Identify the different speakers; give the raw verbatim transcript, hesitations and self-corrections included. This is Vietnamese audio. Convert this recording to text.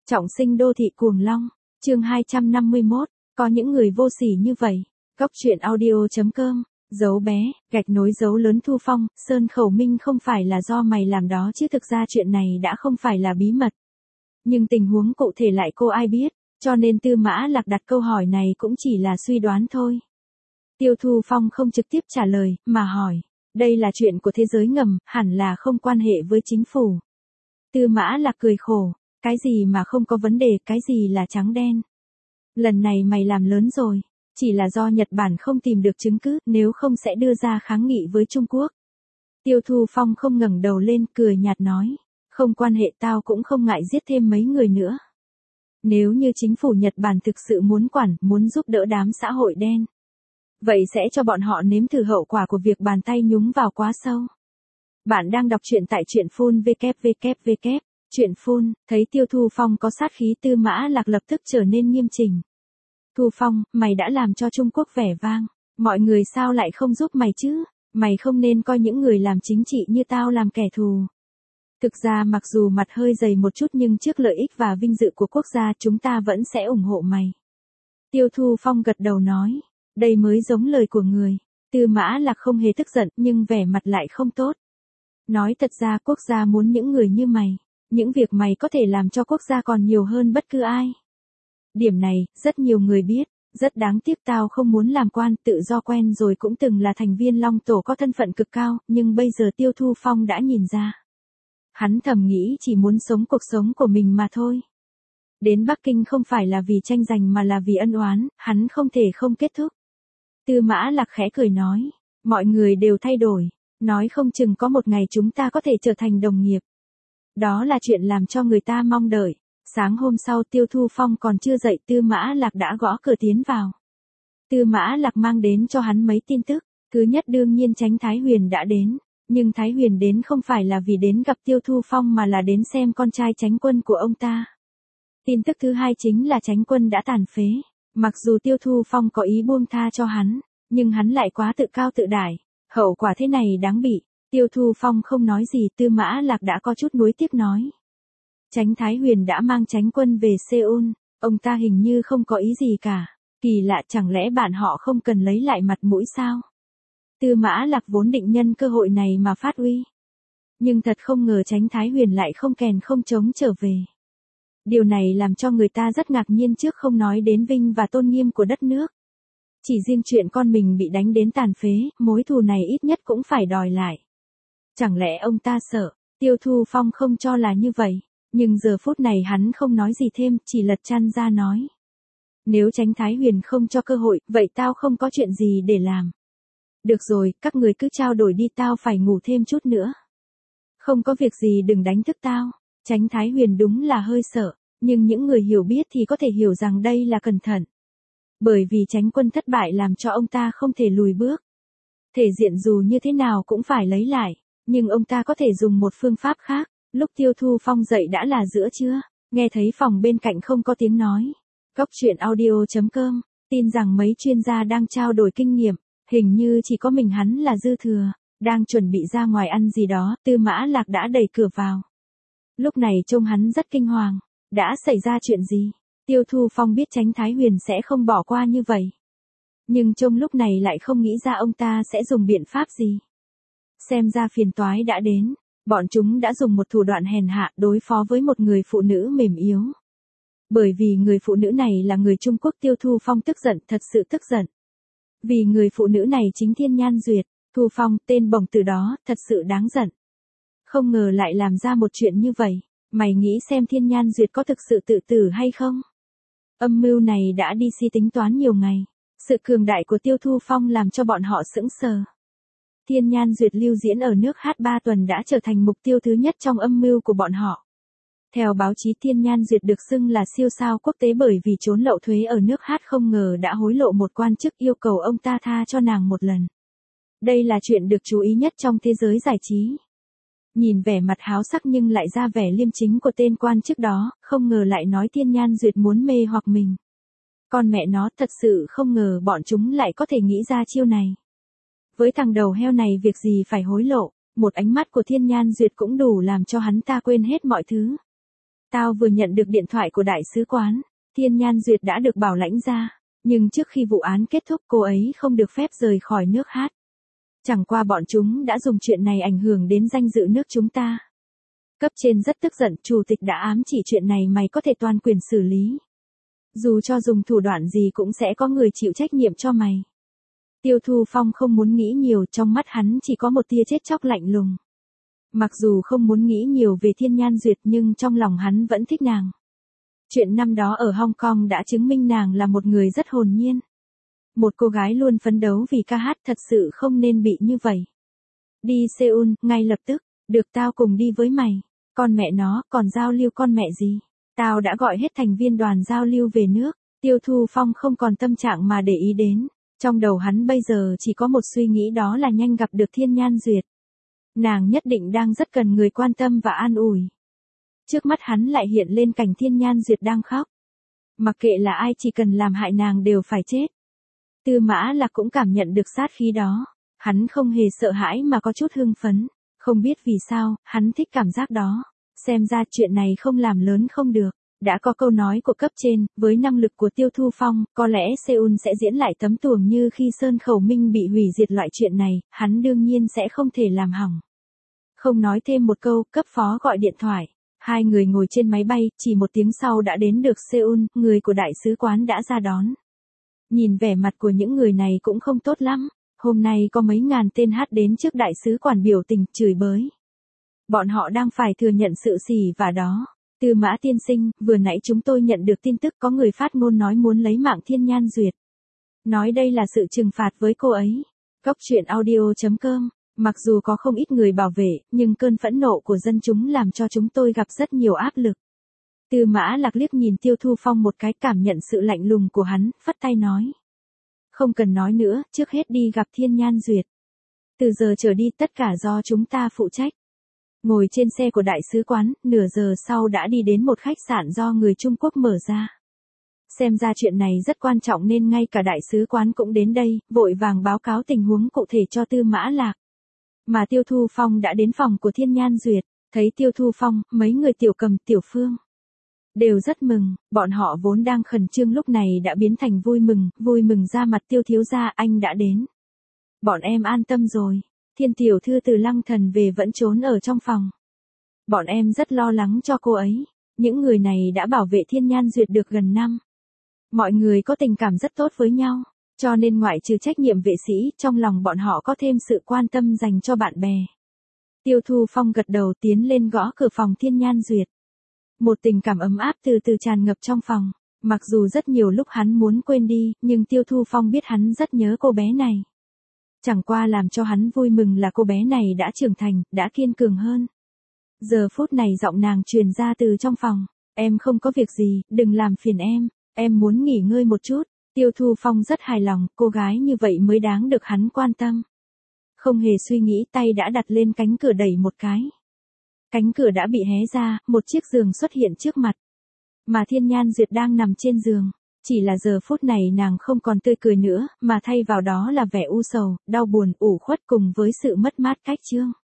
Speaker 1: Trọng sinh đô thị cuồng long, chương hai trăm năm mươi mốt, có những người vô sỉ như vậy. Góc truyện audio.com, dấu bé, gạch nối dấu lớn Thu Phong, Sơn Khẩu Minh không phải là do mày làm đó chứ thực ra chuyện này đã không phải là bí mật. Nhưng tình huống cụ thể lại cô ai biết, cho nên Tư Mã Lạc đặt câu hỏi này cũng chỉ là suy đoán thôi. Tiêu Thu Phong không trực tiếp trả lời, mà hỏi, đây là chuyện của thế giới ngầm, hẳn là không quan hệ với chính phủ. Tư Mã Lạc cười khổ, cái gì mà không có vấn đề, cái gì là trắng đen. Lần này mày làm lớn rồi, chỉ là do Nhật Bản không tìm được chứng cứ, nếu không sẽ đưa ra kháng nghị với Trung Quốc. Tiêu Thu Phong không ngẩng đầu lên, cười nhạt nói, không quan hệ, tao cũng không ngại giết thêm mấy người nữa. Nếu như chính phủ Nhật Bản thực sự muốn quản, muốn giúp đỡ đám xã hội đen, vậy sẽ cho bọn họ nếm thử hậu quả của việc bàn tay nhúng vào quá sâu. Bạn đang đọc truyện tại truyện phun vê vê vê, truyện phun, thấy Tiêu Thu Phong có sát khí, Tư Mã Lạc lập tức trở nên nghiêm chỉnh. Thu Phong, mày đã làm cho Trung Quốc vẻ vang, mọi người sao lại không giúp mày chứ, mày không nên coi những người làm chính trị như tao làm kẻ thù. Thực ra mặc dù mặt hơi dày một chút nhưng trước lợi ích và vinh dự của quốc gia chúng ta vẫn sẽ ủng hộ mày. Tiêu Thu Phong gật đầu nói, đây mới giống lời của người. Tư Mã Lạc không hề tức giận nhưng vẻ mặt lại không tốt. Nói thật ra quốc gia muốn những người như mày, những việc mày có thể làm cho quốc gia còn nhiều hơn bất cứ ai. Điểm này, rất nhiều người biết, rất đáng tiếc tao không muốn làm quan, tự do quen rồi cũng từng là thành viên Long Tổ có thân phận cực cao, nhưng bây giờ Tiêu Thu Phong đã nhìn ra. Hắn thầm nghĩ chỉ muốn sống cuộc sống của mình mà thôi. Đến Bắc Kinh không phải là vì tranh giành mà là vì ân oán, hắn không thể không kết thúc. Tư Mã Lạc khẽ cười nói, mọi người đều thay đổi, nói không chừng có một ngày chúng ta có thể trở thành đồng nghiệp. Đó là chuyện làm cho người ta mong đợi. Sáng hôm sau Tiêu Thu Phong còn chưa dậy, Tư Mã Lạc đã gõ cửa tiến vào. Tư Mã Lạc mang đến cho hắn mấy tin tức. Thứ nhất đương nhiên Chánh Thái Huyền đã đến, nhưng Thái Huyền đến không phải là vì đến gặp Tiêu Thu Phong mà là đến xem con trai Chánh Quân của ông ta. Tin tức thứ hai chính là Chánh Quân đã tàn phế. Mặc dù Tiêu Thu Phong có ý buông tha cho hắn, nhưng hắn lại quá tự cao tự đại. Hậu quả thế này đáng bị. Tiêu Thu Phong không nói gì, Tư Mã Lạc đã có chút nuối tiếc nói. Chánh Thái Huyền đã mang Chánh Quân về Seoul, ông ta hình như không có ý gì cả. Kỳ lạ, chẳng lẽ bạn họ không cần lấy lại mặt mũi sao? Tư Mã Lạc vốn định nhân cơ hội này mà phát uy. Nhưng thật không ngờ Chánh Thái Huyền lại không kèn không trống trở về. Điều này làm cho người ta rất ngạc nhiên, trước không nói đến vinh và tôn nghiêm của đất nước. Chỉ riêng chuyện con mình bị đánh đến tàn phế, mối thù này ít nhất cũng phải đòi lại. Chẳng lẽ ông ta sợ? Tiêu Thu Phong không cho là như vậy. Nhưng giờ phút này hắn không nói gì thêm, chỉ lật chăn ra nói. Nếu Chánh Thái Huyền không cho cơ hội, vậy tao không có chuyện gì để làm. Được rồi, các người cứ trao đổi đi, tao phải ngủ thêm chút nữa. Không có việc gì đừng đánh thức tao. Chánh Thái Huyền đúng là hơi sợ, nhưng những người hiểu biết thì có thể hiểu rằng đây là cẩn thận. Bởi vì Chánh Quân thất bại làm cho ông ta không thể lùi bước. Thể diện dù như thế nào cũng phải lấy lại, nhưng ông ta có thể dùng một phương pháp khác. Lúc Tiêu Thu Phong dậy đã là giữa trưa, nghe thấy phòng bên cạnh không có tiếng nói. Góc truyện audio.com, tin rằng mấy chuyên gia đang trao đổi kinh nghiệm, hình như chỉ có mình hắn là dư thừa, đang chuẩn bị ra ngoài ăn gì đó, Tư Mã Lạc đã đẩy cửa vào. Lúc này trông hắn rất kinh hoàng, đã xảy ra chuyện gì? Tiêu Thu Phong biết Chánh Thái Huyền sẽ không bỏ qua như vậy. Nhưng trông lúc này lại không nghĩ ra ông ta sẽ dùng biện pháp gì. Xem ra phiền toái đã đến. Bọn chúng đã dùng một thủ đoạn hèn hạ đối phó với một người phụ nữ mềm yếu. Bởi vì người phụ nữ này là người Trung Quốc, Tiêu Thu Phong tức giận, thật sự tức giận. Vì người phụ nữ này chính Thiên Nhan Duyệt, Thu Phong, tên bổng từ đó, thật sự đáng giận. Không ngờ lại làm ra một chuyện như vậy. Mày nghĩ xem Thiên Nhan Duyệt có thực sự tự tử hay không? Âm mưu này đã đi si tính toán nhiều ngày. Sự cường đại của Tiêu Thu Phong làm cho bọn họ sững sờ. Thiên Nhan Duyệt lưu diễn ở nước hát ba tuần đã trở thành mục tiêu thứ nhất trong âm mưu của bọn họ. Theo báo chí, Thiên Nhan Duyệt được xưng là siêu sao quốc tế bởi vì trốn lậu thuế ở nước hát, không ngờ đã hối lộ một quan chức, yêu cầu ông ta tha cho nàng một lần. Đây là chuyện được chú ý nhất trong thế giới giải trí. Nhìn vẻ mặt háo sắc nhưng lại ra vẻ liêm chính của tên quan chức đó, không ngờ lại nói Thiên Nhan Duyệt muốn mê hoặc mình. Con mẹ nó, thật sự không ngờ bọn chúng lại có thể nghĩ ra chiêu này. Với thằng đầu heo này việc gì phải hối lộ, một ánh mắt của Thiên Nhan Duyệt cũng đủ làm cho hắn ta quên hết mọi thứ. Tao vừa nhận được điện thoại của đại sứ quán, Thiên Nhan Duyệt đã được bảo lãnh ra, nhưng trước khi vụ án kết thúc cô ấy không được phép rời khỏi nước hát. Chẳng qua bọn chúng đã dùng chuyện này ảnh hưởng đến danh dự nước chúng ta. Cấp trên rất tức giận, chủ tịch đã ám chỉ chuyện này mày có thể toàn quyền xử lý. Dù cho dùng thủ đoạn gì cũng sẽ có người chịu trách nhiệm cho mày. Tiêu Thu Phong không muốn nghĩ nhiều, trong mắt hắn chỉ có một tia chết chóc lạnh lùng. Mặc dù không muốn nghĩ nhiều về Thiên Nhan Duyệt nhưng trong lòng hắn vẫn thích nàng. Chuyện năm đó ở Hong Kong đã chứng minh nàng là một người rất hồn nhiên. Một cô gái luôn phấn đấu vì ca hát, thật sự không nên bị như vậy. Đi Seoul, ngay lập tức, được tao cùng đi với mày. Con mẹ nó, còn giao lưu con mẹ gì? Tao đã gọi hết thành viên đoàn giao lưu về nước. Tiêu Thu Phong không còn tâm trạng mà để ý đến. Trong đầu hắn bây giờ chỉ có một suy nghĩ, đó là nhanh gặp được Thiên Nhan Duyệt. Nàng nhất định đang rất cần người quan tâm và an ủi. Trước mắt hắn lại hiện lên cảnh Thiên Nhan Duyệt đang khóc. Mặc kệ là ai, chỉ cần làm hại nàng đều phải chết. Tư Mã Lạc cũng cảm nhận được sát khí đó. Hắn không hề sợ hãi mà có chút hưng phấn. Không biết vì sao, hắn thích cảm giác đó. Xem ra chuyện này không làm lớn không được. Đã có câu nói của cấp trên, với năng lực của Tiêu Thu Phong, có lẽ Seoul sẽ diễn lại tấm tuồng như khi Sơn Khẩu Minh bị hủy diệt. Loại chuyện này, hắn đương nhiên sẽ không thể làm hỏng. Không nói thêm một câu, cấp phó gọi điện thoại. Hai người ngồi trên máy bay, chỉ một tiếng sau đã đến được Seoul, người của đại sứ quán đã ra đón. Nhìn vẻ mặt của những người này cũng không tốt lắm. Hôm nay có mấy ngàn tên hát đến trước đại sứ quán biểu tình, chửi bới. Bọn họ đang phải thừa nhận sự xỉ vả đó. Tư Mã tiên sinh, vừa nãy chúng tôi nhận được tin tức có người phát ngôn nói muốn lấy mạng Thiên Nhan Duyệt. Nói đây là sự trừng phạt với cô ấy. Cốc truyện audio chấm com. Mặc dù có không ít người bảo vệ, nhưng cơn phẫn nộ của dân chúng làm cho chúng tôi gặp rất nhiều áp lực. Tư Mã Lạc liếc nhìn Tiêu Thu Phong một cái, cảm nhận sự lạnh lùng của hắn, phất tay nói. Không cần nói nữa, trước hết đi gặp Thiên Nhan Duyệt. Từ giờ trở đi tất cả do chúng ta phụ trách. Ngồi trên xe của đại sứ quán, nửa giờ sau đã đi đến một khách sạn do người Trung Quốc mở ra. Xem ra chuyện này rất quan trọng nên ngay cả đại sứ quán cũng đến đây, vội vàng báo cáo tình huống cụ thể cho Tư Mã Lạc. Mà Tiêu Thu Phong đã đến phòng của Thiên Nhan Duyệt, thấy Tiêu Thu Phong, mấy người Tiểu Cầm, Tiểu Phương đều rất mừng, bọn họ vốn đang khẩn trương lúc này đã biến thành vui mừng, vui mừng ra mặt. Tiêu thiếu gia, anh đã đến. Bọn em an tâm rồi. Thiên tiểu thư từ Lăng Thần về vẫn trốn ở trong phòng. Bọn em rất lo lắng cho cô ấy. Những người này đã bảo vệ Thiên Nhan Duyệt được gần năm. Mọi người có tình cảm rất tốt với nhau, cho nên ngoại trừ trách nhiệm vệ sĩ, trong lòng bọn họ có thêm sự quan tâm dành cho bạn bè. Tiêu Thu Phong gật đầu, tiến lên gõ cửa phòng Thiên Nhan Duyệt. Một tình cảm ấm áp từ từ tràn ngập trong phòng. Mặc dù rất nhiều lúc hắn muốn quên đi, nhưng Tiêu Thu Phong biết hắn rất nhớ cô bé này. Chẳng qua làm cho hắn vui mừng là cô bé này đã trưởng thành, đã kiên cường hơn. Giờ phút này giọng nàng truyền ra từ trong phòng. Em không có việc gì, đừng làm phiền em. Em muốn nghỉ ngơi một chút. Tiêu Thu Phong rất hài lòng, cô gái như vậy mới đáng được hắn quan tâm. Không hề suy nghĩ, tay đã đặt lên cánh cửa, đẩy một cái. Cánh cửa đã bị hé ra, một chiếc giường xuất hiện trước mặt. Mà Thiên Nhan Duyệt đang nằm trên giường. Chỉ là giờ phút này nàng không còn tươi cười nữa, mà thay vào đó là vẻ u sầu, đau buồn, ủ khuất cùng với sự mất mát cách chương.